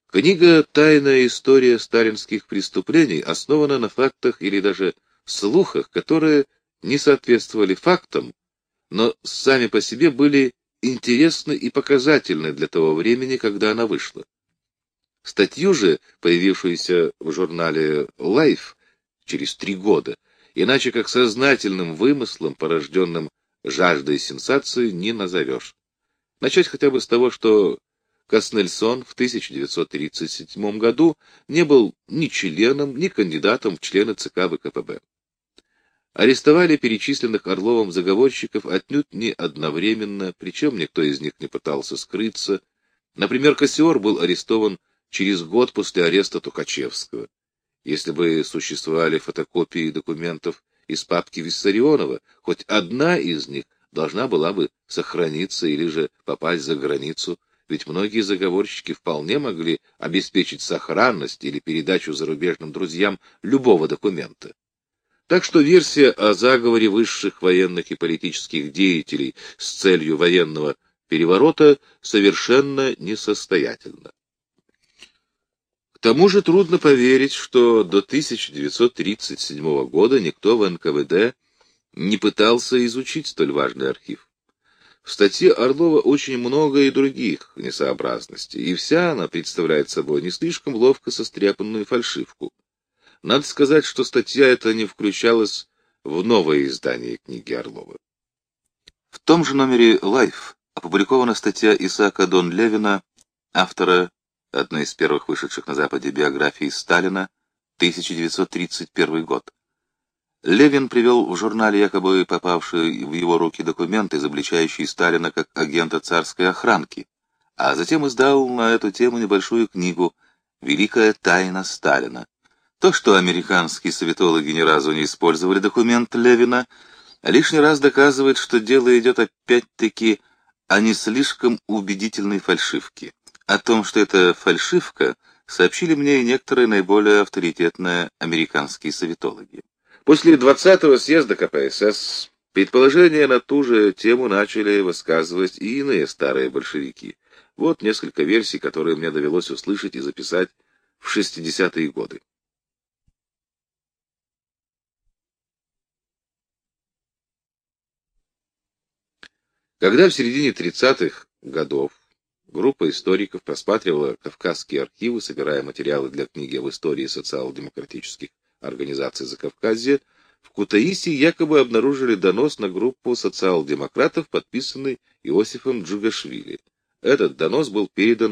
Книга «Тайная история сталинских преступлений» основана на фактах или даже слухах, которые не соответствовали фактам, но сами по себе были интересны и показательны для того времени, когда она вышла. Статью же, появившуюся в журнале Life через 3 года, иначе как сознательным вымыслом, порожденным жаждой сенсации, не назовешь. Начать хотя бы с того, что Коснельсон в 1937 году не был ни членом, ни кандидатом в члены ЦК ВКПБ. Арестовали перечисленных Орловым заговорщиков отнюдь не одновременно, причем никто из них не пытался скрыться. Например, Кассиор был арестован через год после ареста Тухачевского. Если бы существовали фотокопии документов из папки Виссарионова, хоть одна из них должна была бы сохраниться или же попасть за границу, ведь многие заговорщики вполне могли обеспечить сохранность или передачу зарубежным друзьям любого документа. Так что версия о заговоре высших военных и политических деятелей с целью военного переворота совершенно несостоятельна. К тому же трудно поверить, что до 1937 года никто в НКВД не пытался изучить столь важный архив. В статье Орлова очень много и других несообразностей, и вся она представляет собой не слишком ловко состряпанную фальшивку. Надо сказать, что статья эта не включалась в новое издание книги Орлова. В том же номере Life опубликована статья Исаака Дон-Левина, автора одной из первых вышедших на Западе биографий Сталина, 1931 год. Левин привел в журнале якобы попавшие в его руки документы, изобличающие Сталина как агента царской охранки, а затем издал на эту тему небольшую книгу «Великая тайна Сталина». То, что американские советологи ни разу не использовали документ Левина, лишний раз доказывает, что дело идет опять-таки о не слишком убедительной фальшивке. О том, что это фальшивка, сообщили мне и некоторые наиболее авторитетные американские советологи. После 20-го съезда КПСС предположения на ту же тему начали высказывать и иные старые большевики. Вот несколько версий, которые мне довелось услышать и записать в 60-е годы. Когда в середине 30-х годов группа историков просматривала кавказские архивы, собирая материалы для книги об истории социал-демократических организаций Закавказья, в Кутаиси якобы обнаружили донос на группу социал-демократов, подписанный Иосифом Джугашвили. Этот донос был передан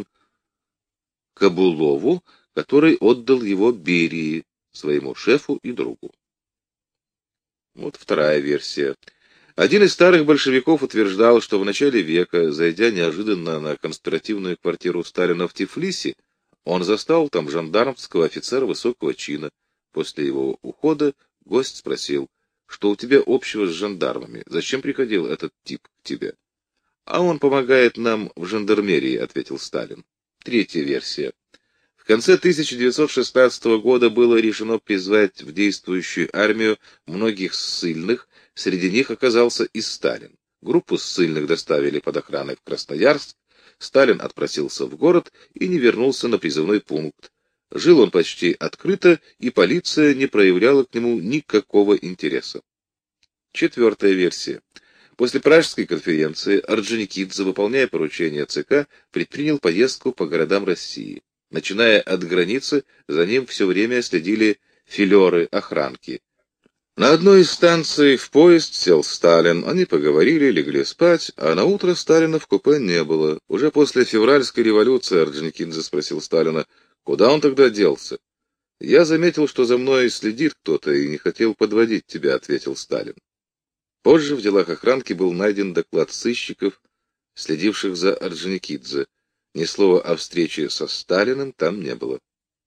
Кабулову, который отдал его Берии, своему шефу и другу. Вот вторая версия. Один из старых большевиков утверждал, что в начале века, зайдя неожиданно на конспиративную квартиру Сталина в Тифлисе, он застал там жандармского офицера высокого чина. После его ухода гость спросил, что у тебя общего с жандармами, зачем приходил этот тип к тебе? А он помогает нам в жандармерии, ответил Сталин. Третья версия. В конце 1916 года было решено призвать в действующую армию многих ссыльных, среди них оказался и Сталин. Группу ссыльных доставили под охраной в Красноярск, Сталин отпросился в город и не вернулся на призывной пункт. Жил он почти открыто, и полиция не проявляла к нему никакого интереса. Четвертая версия. После Пражской конференции Орджоникидзе, выполняя поручения ЦК, предпринял поездку по городам России. Начиная от границы, за ним все время следили филеры, охранки. На одной из станций в поезд сел Сталин, они поговорили, легли спать, а на утро Сталина в купе не было. Уже после февральской революции Орджоникидзе спросил Сталина, куда он тогда делся. «Я заметил, что за мной следит кто-то и не хотел подводить тебя», — ответил Сталин. Позже в делах охранки был найден доклад сыщиков, следивших за Орджоникидзе. Ни слова о встрече со Сталиным там не было.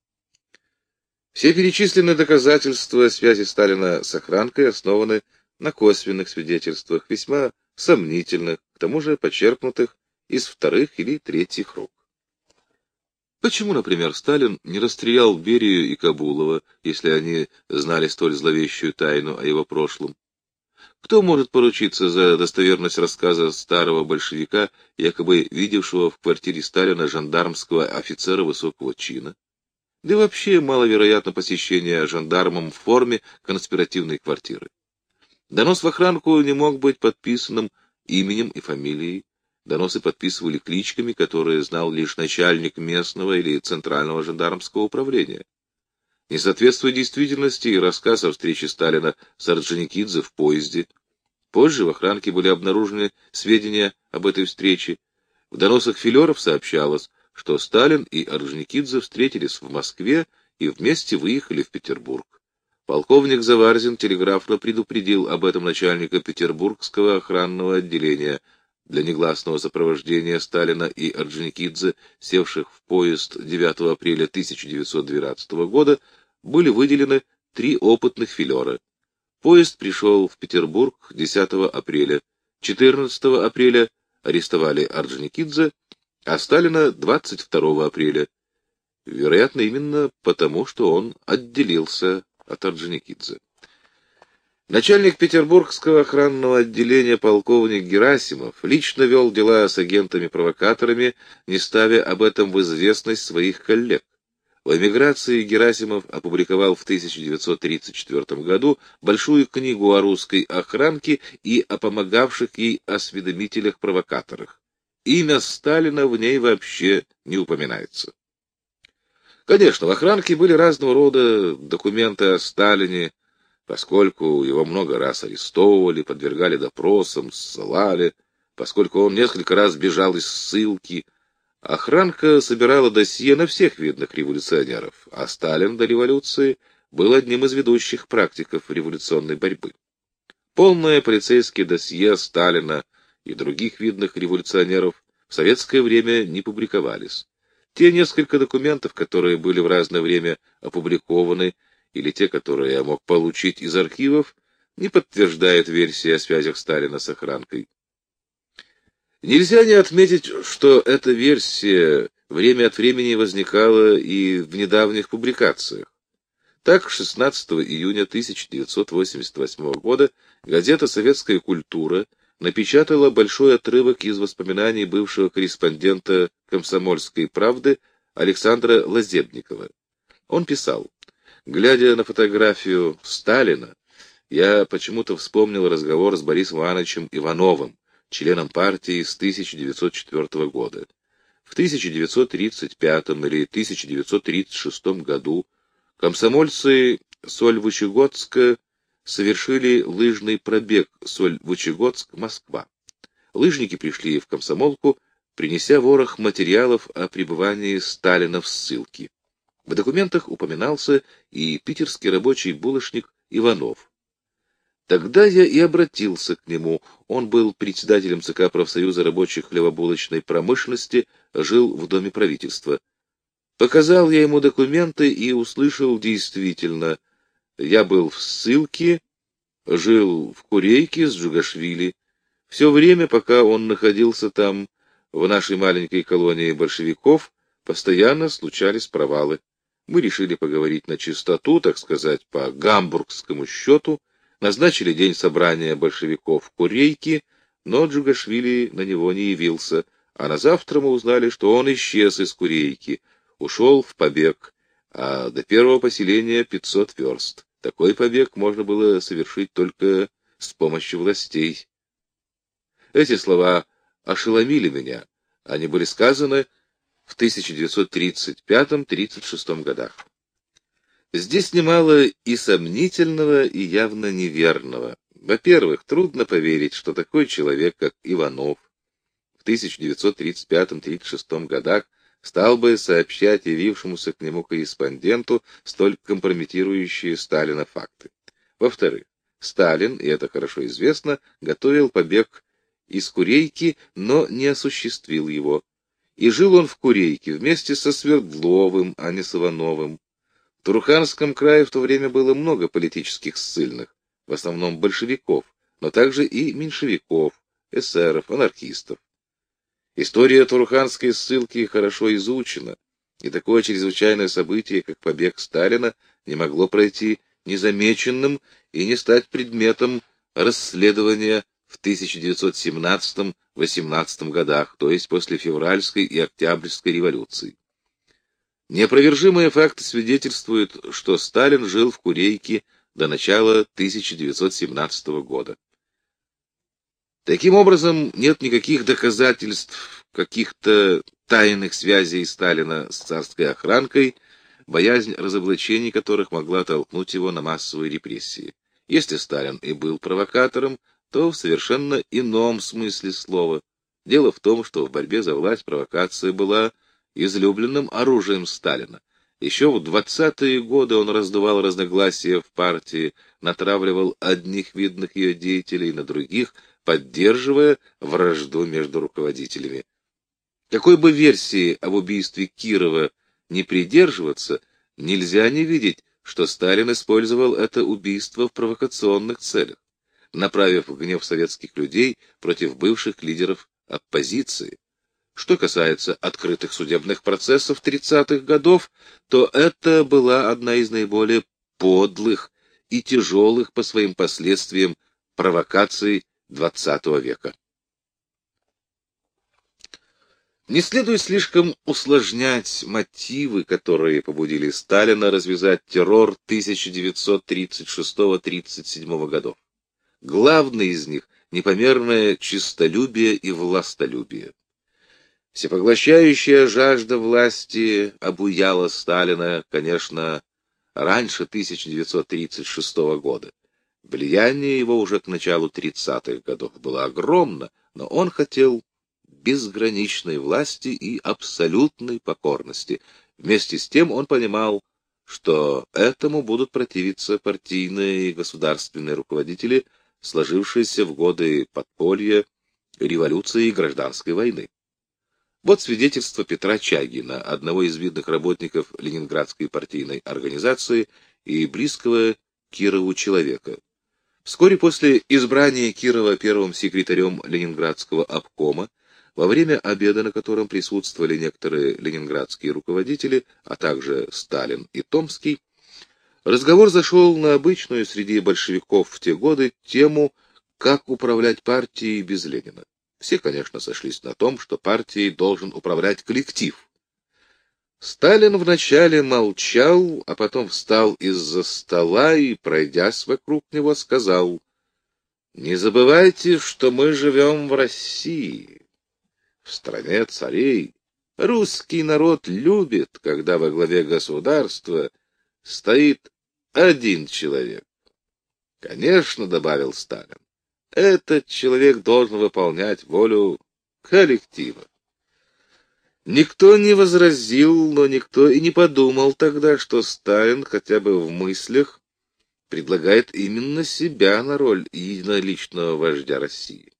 Все перечисленные доказательства связи Сталина с охранкой основаны на косвенных свидетельствах, весьма сомнительных, к тому же почерпнутых из вторых или третьих рук. Почему, например, Сталин не расстрелял Берию и Кабулова, если они знали столь зловещую тайну о его прошлом? Кто может поручиться за достоверность рассказа старого большевика, якобы видевшего в квартире Сталина жандармского офицера высокого чина? Да и вообще маловероятно посещение жандармом в форме конспиративной квартиры. Донос в охранку не мог быть подписанным именем и фамилией. Доносы подписывали кличками, которые знал лишь начальник местного или центрального жандармского управления. Не соответствует действительности и рассказ о встрече Сталина с Орджоникидзе в поезде. Позже в охранке были обнаружены сведения об этой встрече. В доносах филеров сообщалось, что Сталин и Орджоникидзе встретились в Москве и вместе выехали в Петербург. Полковник Заварзин телеграфно предупредил об этом начальника Петербургского охранного отделения. Для негласного сопровождения Сталина и Орджоникидзе, севших в поезд 9 апреля 1912 года, были выделены 3 опытных филера. Поезд пришел в Петербург 10 апреля. 14 апреля арестовали Орджоникидзе, а Сталина 22 апреля. Вероятно, именно потому, что он отделился от Орджоникидзе. Начальник Петербургского охранного отделения полковник Герасимов лично вел дела с агентами-провокаторами, не ставя об этом в известность своих коллег. В эмиграции Герасимов опубликовал в 1934 году большую книгу о русской охранке и о помогавших ей осведомителях-провокаторах. Имя Сталина в ней вообще не упоминается. Конечно, в охранке были разного рода документы о Сталине, поскольку его много раз арестовывали, подвергали допросам, ссылали, поскольку он несколько раз бежал из ссылки. Охранка собирала досье на всех видных революционеров, а Сталин до революции был одним из ведущих практиков революционной борьбы. Полное полицейское досье Сталина и других видных революционеров в советское время не публиковались. Те несколько документов, которые были в разное время опубликованы, или те, которые я мог получить из архивов, не подтверждают версии о связях Сталина с охранкой. Нельзя не отметить, что эта версия время от времени возникала и в недавних публикациях. Так, 16 июня 1988 года газета «Советская культура» напечатала большой отрывок из воспоминаний бывшего корреспондента «Комсомольской правды» Александра Лазебникова. Он писал: «Глядя на фотографию Сталина, я почему-то вспомнил разговор с Борисом Ивановичем Ивановым, членом партии с 1904 года. В 1935 или 1936 году комсомольцы Сольвычегодска совершили лыжный пробег Сольвычегодск-Москва. Лыжники пришли в комсомолку, принеся ворох материалов о пребывании Сталина в ссылке. В документах упоминался и питерский рабочий булочник Иванов. Тогда я и обратился к нему. Он был председателем ЦК профсоюза рабочих хлебобулочной промышленности, жил в Доме правительства. Показал я ему документы и услышал: действительно, я был в ссылке, жил в Курейке с Джугашвили. Все время, пока он находился там, в нашей маленькой колонии большевиков, постоянно случались провалы. Мы решили поговорить на чистоту, так сказать, по гамбургскому счету, назначили день собрания большевиков в Курейке, но Джугашвили на него не явился, а на завтра мы узнали, что он исчез из Курейки, ушел в побег, а до первого поселения 500 верст. Такой побег можно было совершить только с помощью властей. Эти слова ошеломили меня. Они были сказаны в 1935-36 годах. Здесь немало и сомнительного, и явно неверного. Во-первых, трудно поверить, что такой человек, как Иванов, в 1935-36 годах стал бы сообщать явившемуся к нему корреспонденту столь компрометирующие Сталина факты. Во-вторых, Сталин, и это хорошо известно, готовил побег из Курейки, но не осуществил его. И жил он в Курейке вместе со Свердловым, а не с Ивановым. В Туруханском крае в то время было много политических ссыльных, в основном большевиков, но также и меньшевиков, эсеров, анархистов. История Туруханской ссылки хорошо изучена, и такое чрезвычайное событие, как побег Сталина, не могло пройти незамеченным и не стать предметом расследования в 1917-18 годах, то есть после февральской и октябрьской революций. Неопровержимые факты свидетельствуют, что Сталин жил в Курейке до начала 1917 года. Таким образом, нет никаких доказательств каких-то тайных связей Сталина с царской охранкой, боязнь разоблачений которых могла толкнуть его на массовые репрессии. Если Сталин и был провокатором, то в совершенно ином смысле слова. Дело в том, что в борьбе за власть провокация была излюбленным оружием Сталина. Еще в 20-е годы он раздувал разногласия в партии, натравливал одних видных ее деятелей на других, поддерживая вражду между руководителями. Какой бы версии об убийстве Кирова не придерживаться, нельзя не видеть, что Сталин использовал это убийство в провокационных целях, направив гнев советских людей против бывших лидеров оппозиции. Что касается открытых судебных процессов 30-х годов, то это была одна из наиболее подлых и тяжелых по своим последствиям провокаций XX века. Не следует слишком усложнять мотивы, которые побудили Сталина развязать террор 1936-37 годов. Главный из них — непомерное честолюбие и властолюбие. Всепоглощающая жажда власти обуяла Сталина, конечно, раньше 1936 года. Влияние его уже к началу 30-х годов было огромно, но он хотел безграничной власти и абсолютной покорности. Вместе с тем он понимал, что этому будут противиться партийные и государственные руководители, сложившиеся в годы подполья, революции и гражданской войны. Вот свидетельство Петра Чагина, одного из видных работников Ленинградской партийной организации и близкого Кирову человека. Вскоре после избрания Кирова первым секретарем Ленинградского обкома, во время обеда, на котором присутствовали некоторые ленинградские руководители, а также Сталин и Томский, разговор зашел на обычную среди большевиков в те годы тему, как управлять партией без Ленина. Все, конечно, сошлись на том, что партией должен управлять коллектив. Сталин вначале молчал, а потом встал из-за стола и, пройдясь вокруг него, сказал: «Не забывайте, что мы живем в России, в стране царей. Русский народ любит, когда во главе государства стоит один человек. Конечно, — добавил Сталин, — этот человек должен выполнять волю коллектива». Никто не возразил, но никто и не подумал тогда, что Сталин хотя бы в мыслях предлагает именно себя на роль единоличного вождя России.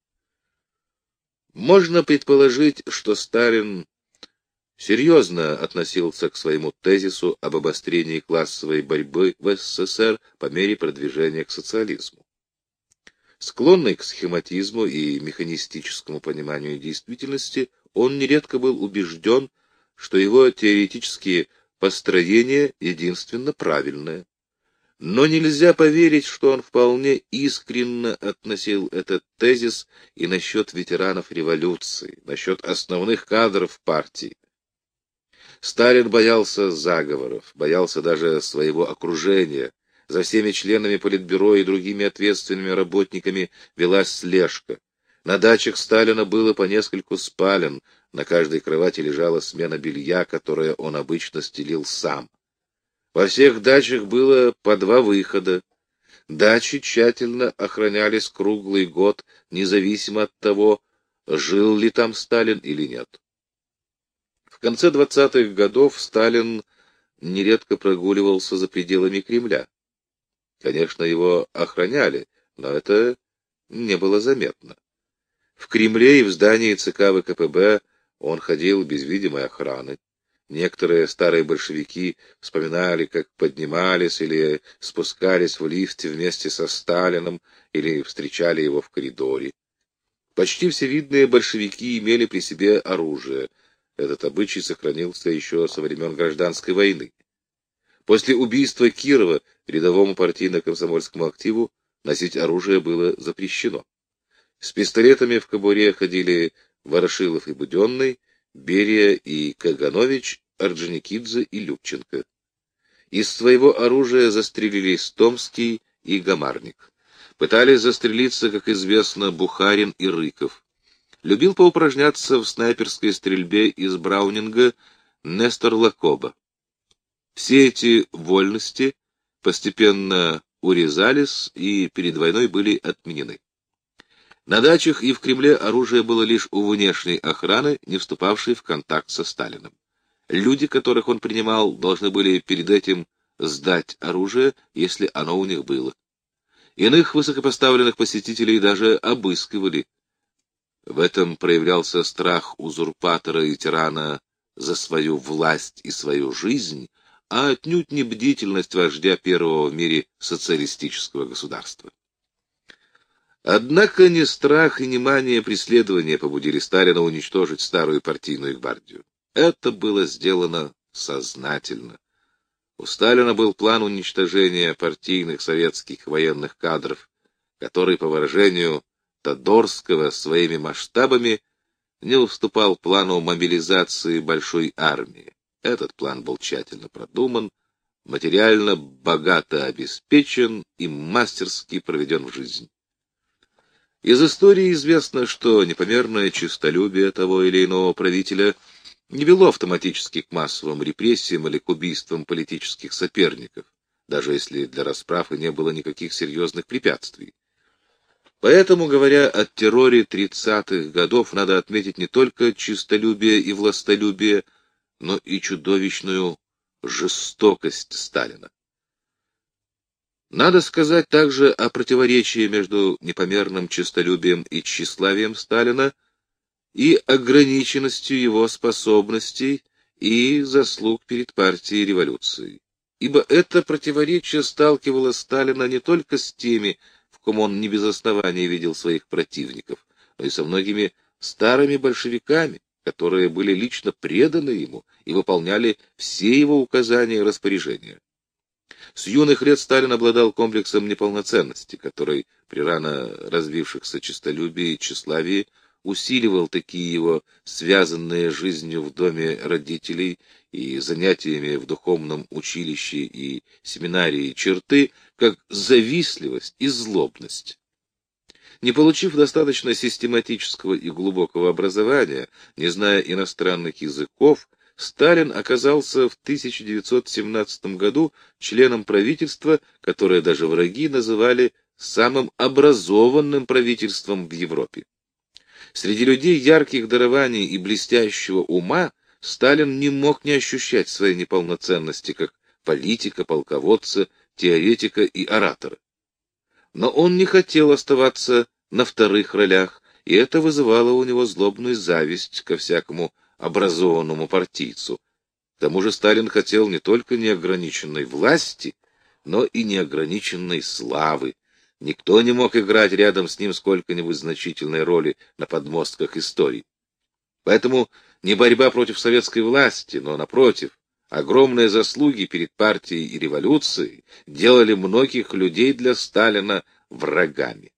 Можно предположить, что Сталин серьезно относился к своему тезису об обострении классовой борьбы в СССР по мере продвижения к социализму. Склонный к схематизму и механистическому пониманию действительности, он нередко был убежден, что его теоретические построения единственно правильные. Но нельзя поверить, что он вполне искренне относил этот тезис и насчет ветеранов революции, насчет основных кадров партии. Сталин боялся заговоров, боялся даже своего окружения. За всеми членами Политбюро и другими ответственными работниками велась слежка. На дачах Сталина было по нескольку спален, на каждой кровати лежала смена белья, которое он обычно стелил сам. Во всех дачах было по 2 выхода. Дачи тщательно охранялись круглый год, независимо от того, жил ли там Сталин или нет. В конце 20-х годов Сталин нередко прогуливался за пределами Кремля. Конечно, его охраняли, но это не было заметно. В Кремле и в здании ЦК ВКПБ он ходил без видимой охраны. Некоторые старые большевики вспоминали, как поднимались или спускались в лифте вместе со Сталиным или встречали его в коридоре. Почти все видные большевики имели при себе оружие. Этот обычай сохранился еще со времен Гражданской войны. После убийства Кирова рядовому партийно-комсомольскому активу носить оружие было запрещено. С пистолетами в кобуре ходили Ворошилов и Буденный, Берия и Каганович, Орджоникидзе и Любченко. Из своего оружия застрелились Томский и Гамарник. Пытались застрелиться, как известно, Бухарин и Рыков. Любил поупражняться в снайперской стрельбе из Браунинга Нестор Лакоба. Все эти вольности постепенно урезались и перед войной были отменены. На дачах и в Кремле оружие было лишь у внешней охраны, не вступавшей в контакт со Сталиным. Люди, которых он принимал, должны были перед этим сдать оружие, если оно у них было. Иных высокопоставленных посетителей даже обыскивали. В этом проявлялся страх узурпатора и тирана за свою власть и свою жизнь, а отнюдь не бдительность вождя первого в мире социалистического государства. Однако ни страх и ни мания преследования побудили Сталина уничтожить старую партийную гвардию. Это было сделано сознательно. У Сталина был план уничтожения партийных советских военных кадров, который, по выражению Тодорского, своими масштабами не уступал плану мобилизации большой армии. Этот план был тщательно продуман, материально богато обеспечен и мастерски проведен в жизнь. Из истории известно, что непомерное честолюбие того или иного правителя не вело автоматически к массовым репрессиям или к убийствам политических соперников, даже если для расправы не было никаких серьезных препятствий. Поэтому, говоря о терроре 30-х годов, надо отметить не только честолюбие и властолюбие, но и чудовищную жестокость Сталина. Надо сказать также о противоречии между непомерным честолюбием и тщеславием Сталина и ограниченностью его способностей и заслуг перед партией и революцией. Ибо это противоречие сталкивало Сталина не только с теми, в ком он не без основания видел своих противников, но и со многими старыми большевиками, которые были лично преданы ему и выполняли все его указания и распоряжения. С юных лет Сталин обладал комплексом неполноценности, который при рано развившихся честолюбии и тщеславии усиливал такие его связанные жизнью в доме родителей и занятиями в духовном училище и семинарии черты, как завистливость и злобность. Не получив достаточно систематического и глубокого образования, не зная иностранных языков, Сталин оказался в 1917 году членом правительства, которое даже враги называли самым образованным правительством в Европе. Среди людей ярких дарований и блестящего ума Сталин не мог не ощущать своей неполноценности как политика, полководца, теоретика и оратора. Но он не хотел оставаться на вторых ролях, и это вызывало у него злобную зависть ко всякому образованному партийцу. К тому же Сталин хотел не только неограниченной власти, но и неограниченной славы. Никто не мог играть рядом с ним сколько-нибудь значительной роли на подмостках истории. Поэтому не борьба против советской власти, но, напротив, огромные заслуги перед партией и революцией делали многих людей для Сталина врагами.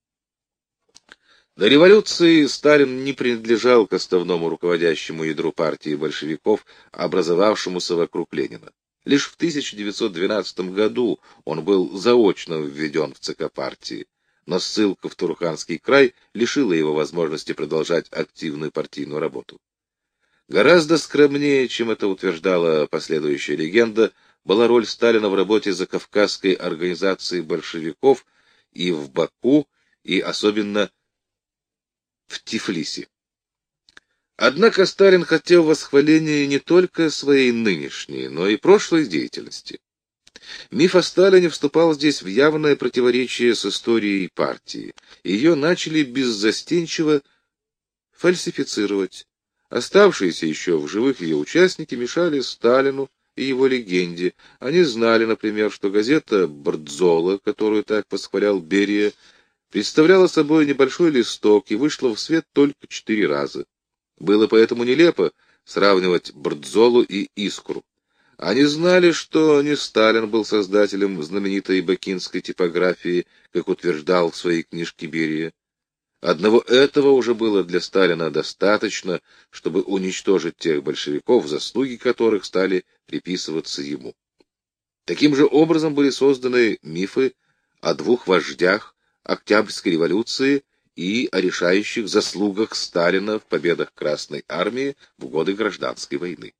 До революции Сталин не принадлежал к основному руководящему ядру партии большевиков, образовавшемуся вокруг Ленина. Лишь в 1912 году он был заочно введен в ЦК партии, но ссылка в Туруханский край лишила его возможности продолжать активную партийную работу. Гораздо скромнее, чем это утверждала последующая легенда, была роль Сталина в работе Закавказской организации большевиков и в Баку, и особенно в Тифлисе. Однако Сталин хотел восхваления не только своей нынешней, но и прошлой деятельности. Миф о Сталине вступал здесь в явное противоречие с историей партии. Ее начали беззастенчиво фальсифицировать. Оставшиеся еще в живых ее участники мешали Сталину и его легенде. Они знали, например, что газета «Бардзола», которую так восхвалял Берия, представляла собой небольшой листок и вышла в свет только 4 раза. Было поэтому нелепо сравнивать Бардзолу и Искру. Они знали, что не Сталин был создателем знаменитой бакинской типографии, как утверждал в своей книжке Берия. Одного этого уже было для Сталина достаточно, чтобы уничтожить тех большевиков, заслуги которых стали приписываться ему. Таким же образом были созданы мифы о двух вождях Октябрьской революции и о решающих заслугах Сталина в победах Красной армии в годы Гражданской войны.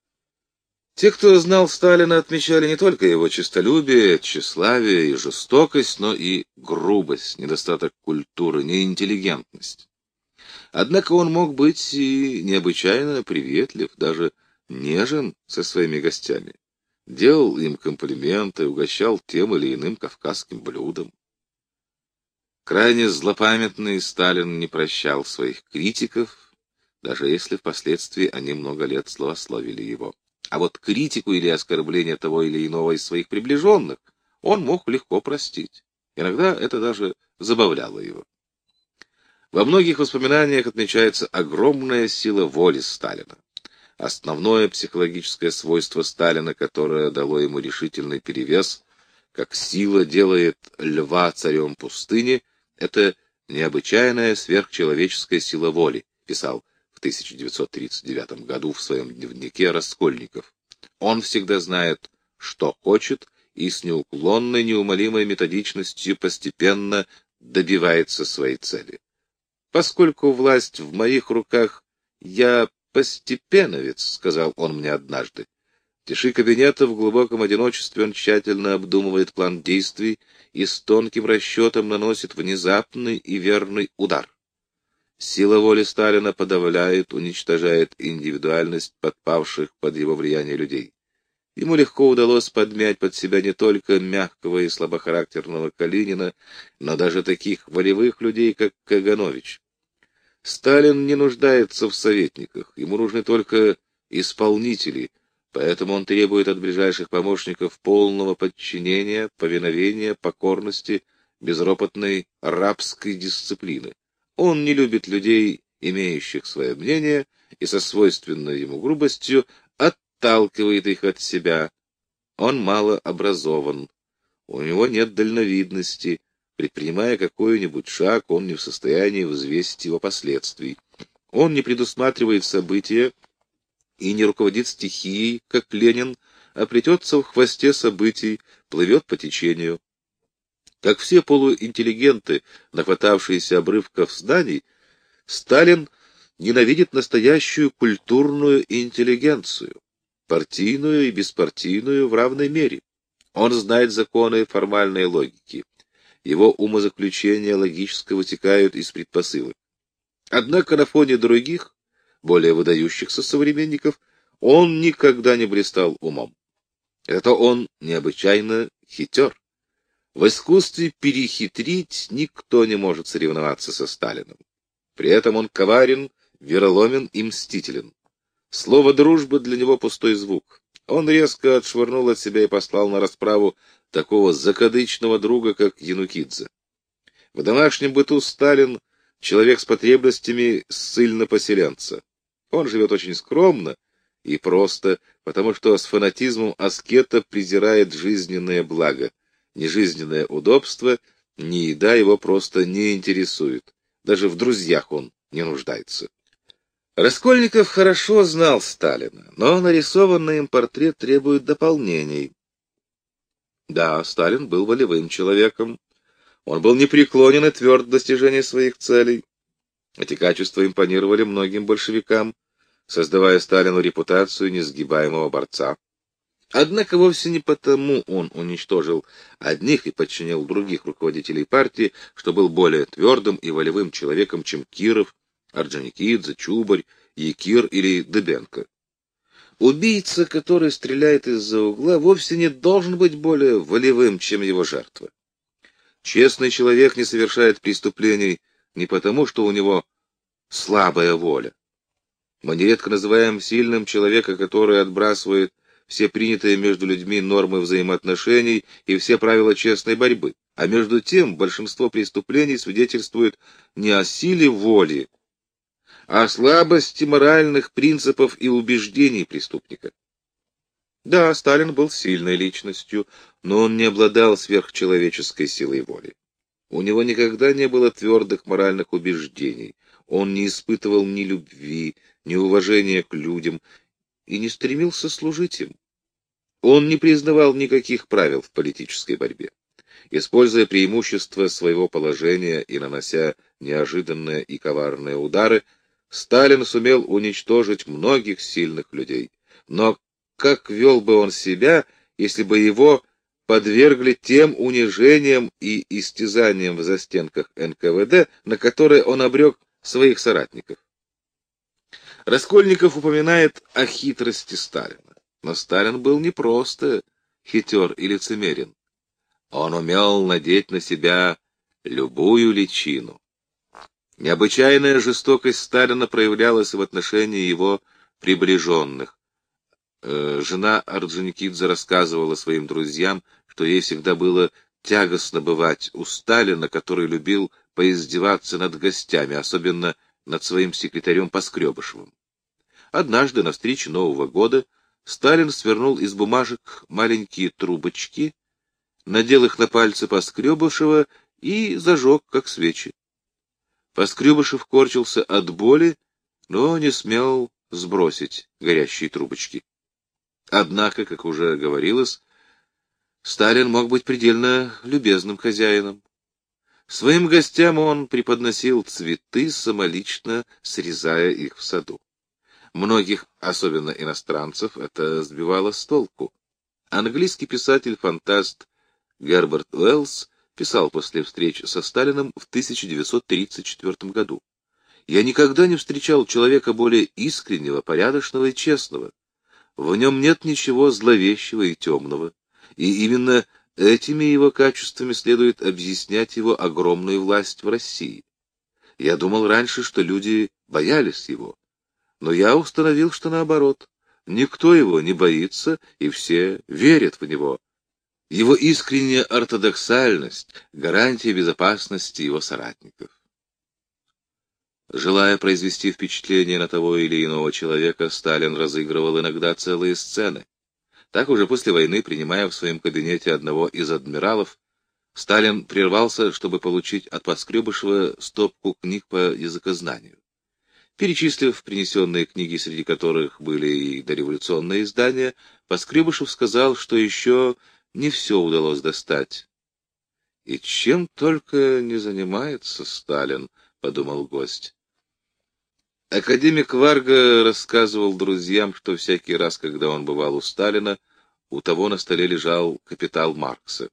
Те, кто знал Сталина, отмечали не только его честолюбие, тщеславие и жестокость, но и грубость, недостаток культуры, неинтеллигентность. Однако он мог быть и необычайно приветлив, даже нежен со своими гостями. Делал им комплименты, угощал тем или иным кавказским блюдом. Крайне злопамятный Сталин не прощал своих критиков, даже если впоследствии они много лет злословили его. А вот критику или оскорбление того или иного из своих приближенных он мог легко простить. Иногда это даже забавляло его. Во многих воспоминаниях отмечается огромная сила воли Сталина. Основное психологическое свойство Сталина, которое дало ему решительный перевес, как сила делает льва царем пустыни, это необычайная сверхчеловеческая сила воли, писал в 1939 году в своем дневнике Раскольников. Он всегда знает, что хочет, и с неуклонной, неумолимой методичностью постепенно добивается своей цели. Поскольку власть в моих руках, я постепенновец, сказал он мне однажды. В тиши кабинета в глубоком одиночестве он тщательно обдумывает план действий и с тонким расчетом наносит внезапный и верный удар. Сила воли Сталина подавляет, уничтожает индивидуальность подпавших под его влияние людей. Ему легко удалось подмять под себя не только мягкого и слабохарактерного Калинина, но даже таких волевых людей, как Каганович. Сталин не нуждается в советниках, ему нужны только исполнители, поэтому он требует от ближайших помощников полного подчинения, повиновения, покорности, безропотной рабской дисциплины. Он не любит людей, имеющих свое мнение, и со свойственной ему грубостью отталкивает их от себя. Он мало образован, у него нет дальновидности. Предпринимая какой-нибудь шаг, он не в состоянии взвесить его последствий. Он не предусматривает события и не руководит стихией, как Ленин, а плетется в хвосте событий, плывет по течению. Как все полуинтеллигенты, нахватавшиеся обрывков зданий, Сталин ненавидит настоящую культурную интеллигенцию, партийную и беспартийную в равной мере. Он знает законы формальной логики. Его умозаключения логически вытекают из предпосылок. Однако на фоне других, более выдающихся современников, он никогда не блистал умом. Это он необычайно хитер. В искусстве перехитрить никто не может соревноваться со Сталиным. При этом он коварен, вероломен и мстителен. Слово «дружба» для него пустой звук. Он резко отшвырнул от себя и послал на расправу такого закадычного друга, как Янукидзе. В домашнем быту Сталин — человек с потребностями ссыльно-поселенца. Он живет очень скромно и просто, потому что с фанатизмом аскета презирает жизненное благо. Ни жизненное удобство, ни еда его просто не интересует. Даже в друзьях он не нуждается. Раскольников хорошо знал Сталина, но нарисованный им портрет требует дополнений. Да, Сталин был волевым человеком. Он был непреклонен и тверд в достижении своих целей. Эти качества импонировали многим большевикам, создавая Сталину репутацию несгибаемого борца. Однако вовсе не потому он уничтожил одних и подчинил других руководителей партии, что был более твердым и волевым человеком, чем Киров, Орджоникидзе, Чубарь, Якир или Дыбенко. Убийца, который стреляет из-за угла, вовсе не должен быть более волевым, чем его жертва. Честный человек не совершает преступлений не потому, что у него слабая воля. Мы нередко называем сильным человека, который отбрасывает все принятые между людьми нормы взаимоотношений и все правила честной борьбы. А между тем большинство преступлений свидетельствует не о силе воли, а о слабости моральных принципов и убеждений преступника. Да, Сталин был сильной личностью, но он не обладал сверхчеловеческой силой воли. У него никогда не было твердых моральных убеждений, он не испытывал ни любви, ни уважения к людям и не стремился служить им. Он не признавал никаких правил в политической борьбе. Используя преимущество своего положения и нанося неожиданные и коварные удары, Сталин сумел уничтожить многих сильных людей. Но как вел бы он себя, если бы его подвергли тем унижениям и истязаниям в застенках НКВД, на которые он обрек своих соратников? Раскольников упоминает о хитрости Сталина. Но Сталин был не просто хитер и лицемерен. Он умел надеть на себя любую личину. Необычайная жестокость Сталина проявлялась в отношении его приближенных. Жена Орджоникидзе рассказывала своим друзьям, что ей всегда было тягостно бывать у Сталина, который любил поиздеваться над гостями, особенно над своим секретарем Поскребышевым. Однажды на встрече Нового года Сталин свернул из бумажек маленькие трубочки, надел их на пальцы Поскребышева и зажег, как свечи. Поскребышев корчился от боли, но не смел сбросить горящие трубочки. Однако, как уже говорилось, Сталин мог быть предельно любезным хозяином. Своим гостям он преподносил цветы, самолично срезая их в саду. Многих, особенно иностранцев, это сбивало с толку. Английский писатель-фантаст Герберт Уэллс писал после встреч со Сталиным в 1934 году: «Я никогда не встречал человека более искреннего, порядочного и честного. В нем нет ничего зловещего и темного, и именно этими его качествами следует объяснять его огромную власть в России. Я думал раньше, что люди боялись его, но я установил, что наоборот, никто его не боится, и все верят в него. Его искренняя ортодоксальность — гарантия безопасности его соратников». Желая произвести впечатление на того или иного человека, Сталин разыгрывал иногда целые сцены. Так уже после войны, принимая в своем кабинете одного из адмиралов, Сталин прервался, чтобы получить от Поскребышева стопку книг по языкознанию. Перечислив принесенные книги, среди которых были и дореволюционные издания, Поскребышев сказал, что еще не все удалось достать. «И чем только не занимается Сталин», — подумал гость. Академик Варга рассказывал друзьям, что всякий раз, когда он бывал у Сталина, у того на столе лежал «Капитал» Маркса.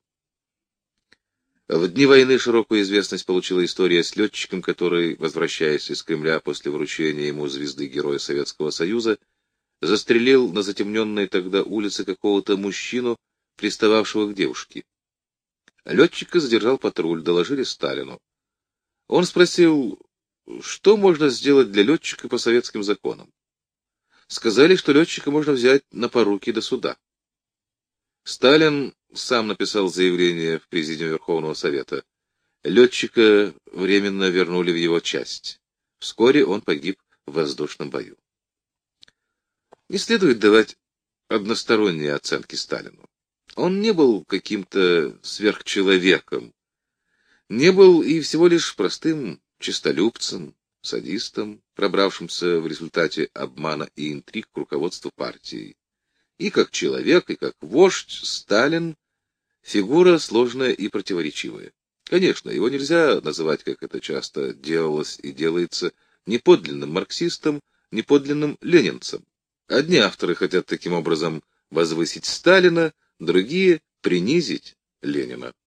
В дни войны широкую известность получила история с летчиком, который, возвращаясь из Кремля после вручения ему звезды Героя Советского Союза, застрелил на затемненной тогда улице какого-то мужчину, пристававшего к девушке. Летчика задержал патруль, доложили Сталину. Он спросил, что можно сделать для летчика по советским законам. Сказали, что летчика можно взять на поруки до суда. Сталин сам написал заявление в Президиум Верховного Совета. Летчика временно вернули в его часть. Вскоре он погиб в воздушном бою. Не следует давать односторонние оценки Сталину. Он не был каким-то сверхчеловеком, не был и всего лишь простым честолюбцем, садистом, пробравшимся в результате обмана и интриг к руководству партии. И как человек, и как вождь Сталин — фигура сложная и противоречивая. Конечно, его нельзя называть, как это часто делалось и делается, ни подлинным марксистом, ни подлинным ленинцем. Одни авторы хотят таким образом возвысить Сталина, другие — принизить Ленина.